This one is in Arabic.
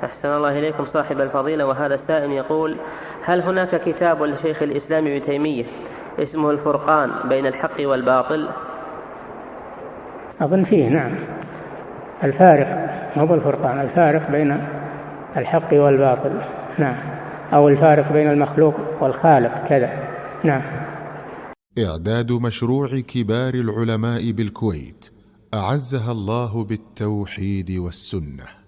أحسن الله إليكم صاحب الفضيلة. وهذا السائل يقول: هل هناك كتاب لشيخ الإسلام ابن تيمية اسمه الفرقان بين الحق والباطل؟ أظن فيه، نعم. الفارق، مو الفرقان، الفارق بين الحق والباطل، نعم، أو الفارق بين المخلوق والخالق كذا، نعم. إعداد مشروع كبار العلماء بالكويت أعزها الله بالتوحيد والسنة.